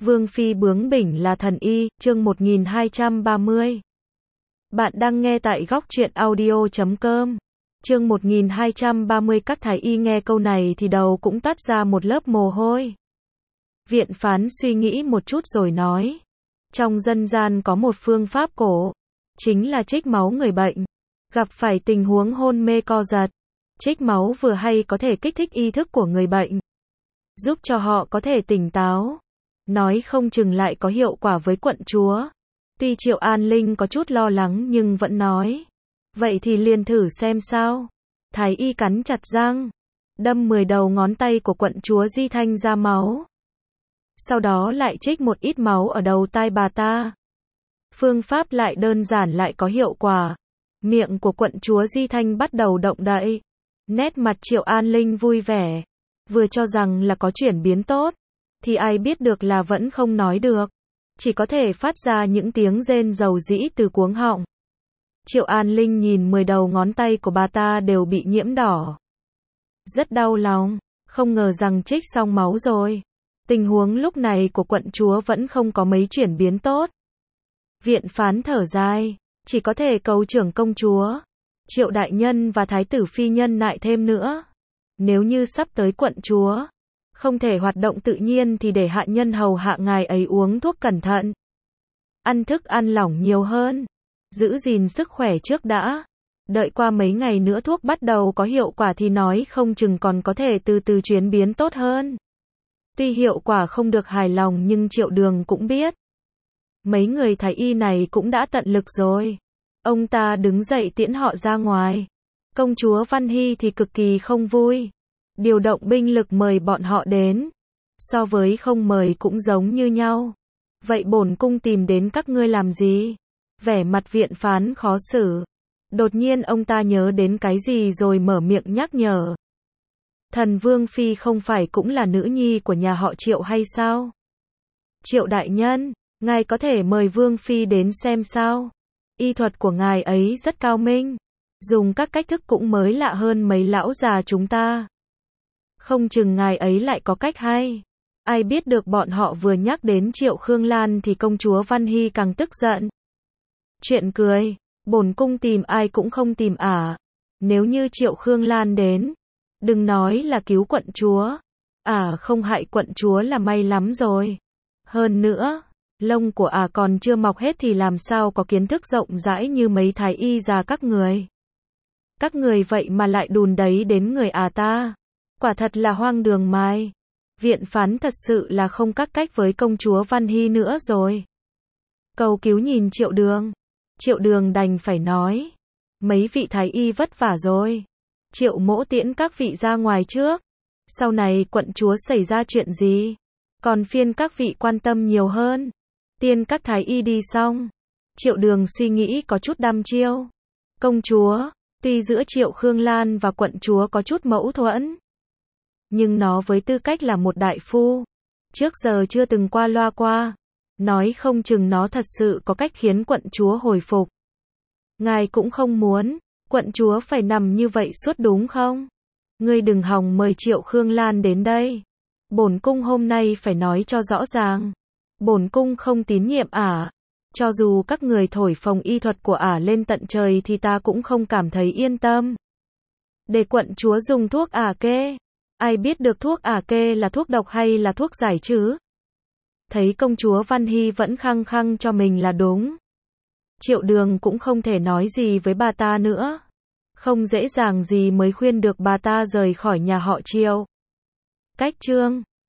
Vương phi bướng bỉnh là thần y, chương 1230. Bạn đang nghe tại góc truyện audio.com. Chương 1230. Các thái y nghe câu này thì đầu cũng toát ra một lớp mồ hôi. Viện phán suy nghĩ một chút rồi nói. Trong dân gian có một phương pháp cổ, chính là trích máu người bệnh. Gặp phải tình huống hôn mê co giật, trích máu vừa hay có thể kích thích ý thức của người bệnh, giúp cho họ có thể tỉnh táo. Nói không chừng lại có hiệu quả với quận chúa. Tuy Triệu An Linh có chút lo lắng nhưng vẫn nói. Vậy thì liền thử xem sao. Thái y cắn chặt răng, đâm 10 đầu ngón tay của quận chúa Di Thanh ra máu. Sau đó lại trích một ít máu ở đầu tai bà ta. Phương pháp lại đơn giản lại có hiệu quả. Miệng của quận chúa Di Thanh bắt đầu động đậy. Nét mặt Triệu An Linh vui vẻ. Vừa cho rằng là có chuyển biến tốt, thì ai biết được là vẫn không nói được. Chỉ có thể phát ra những tiếng rên rầu rĩ từ cuống họng. Triệu An Linh nhìn 10 đầu ngón tay của bà ta đều bị nhiễm đỏ. Rất đau lòng, không ngờ rằng trích xong máu rồi. Tình huống lúc này của quận chúa vẫn không có mấy chuyển biến tốt. Viện phán thở dài, chỉ có thể cầu trưởng công chúa, Triệu đại nhân và thái tử phi nhân nại thêm nữa. Nếu như sắp tới quận chúa không thể hoạt động tự nhiên thì để hạ nhân hầu hạ ngài ấy uống thuốc cẩn thận. Ăn thức ăn lỏng nhiều hơn. Giữ gìn sức khỏe trước đã. Đợi qua mấy ngày nữa thuốc bắt đầu có hiệu quả thì nói không chừng còn có thể từ từ chuyển biến tốt hơn. Tuy hiệu quả không được hài lòng nhưng Triệu Đường cũng biết. Mấy người thái y này cũng đã tận lực rồi. Ông ta đứng dậy tiễn họ ra ngoài. Công chúa Văn Hy thì cực kỳ không vui. Điều động binh lực mời bọn họ đến. So với không mời cũng giống như nhau. Vậy bổn cung tìm đến các ngươi làm gì? Vẻ mặt viện phán khó xử. Đột nhiên ông ta nhớ đến cái gì rồi mở miệng nhắc nhở. Thần Vương Phi không phải cũng là nữ nhi của nhà họ Triệu hay sao? Triệu đại nhân, ngài có thể mời Vương Phi đến xem sao? Y thuật của ngài ấy rất cao minh. Dùng các cách thức cũng mới lạ hơn mấy lão già chúng ta. Không chừng ngài ấy lại có cách hay. Ai biết được bọn họ vừa nhắc đến Triệu Khương Lan thì công chúa Văn Hy càng tức giận. Chuyện cười, bổn cung tìm ai cũng không tìm ả. Nếu như Triệu Khương Lan đến, đừng nói là cứu quận chúa. Ả không hại quận chúa là may lắm rồi. Hơn nữa, lông của ả còn chưa mọc hết thì làm sao có kiến thức rộng rãi như mấy thái y già các người. Các người vậy mà lại đùn đấy đến người ả ta. Quả thật là hoang đường mai. Viện phán thật sự là không các cách với công chúa Văn Hy nữa rồi. Cầu cứu nhìn Triệu Đường. Triệu Đường đành phải nói. Mấy vị thái y vất vả rồi. Triệu mỗ tiễn các vị ra ngoài trước. Sau này quận chúa xảy ra chuyện gì, còn phiên các vị quan tâm nhiều hơn. Tiên các thái y đi xong. Triệu Đường suy nghĩ có chút đăm chiêu. Công chúa, tuy giữa Triệu Khương Lan và quận chúa có chút mâu thuẫn, nhưng nó với tư cách là một đại phu, trước giờ chưa từng qua loa qua. Nói không chừng nó thật sự có cách khiến quận chúa hồi phục. Ngài cũng không muốn quận chúa phải nằm như vậy suốt đúng không? Ngươi đừng hòng mời Triệu Khương Lan đến đây. Bổn cung hôm nay phải nói cho rõ ràng. Bổn cung không tín nhiệm ả. Cho dù các người thổi phồng y thuật của ả lên tận trời thì ta cũng không cảm thấy yên tâm. Để quận chúa dùng thuốc ả kê. Ai biết được thuốc ả kê là thuốc độc hay là thuốc giải chứ? Thấy công chúa Văn Hy vẫn khăng khăng cho mình là đúng. Triệu Đường cũng không thể nói gì với bà ta nữa. Không dễ dàng gì mới khuyên được bà ta rời khỏi nhà họ Triệu. Cách chương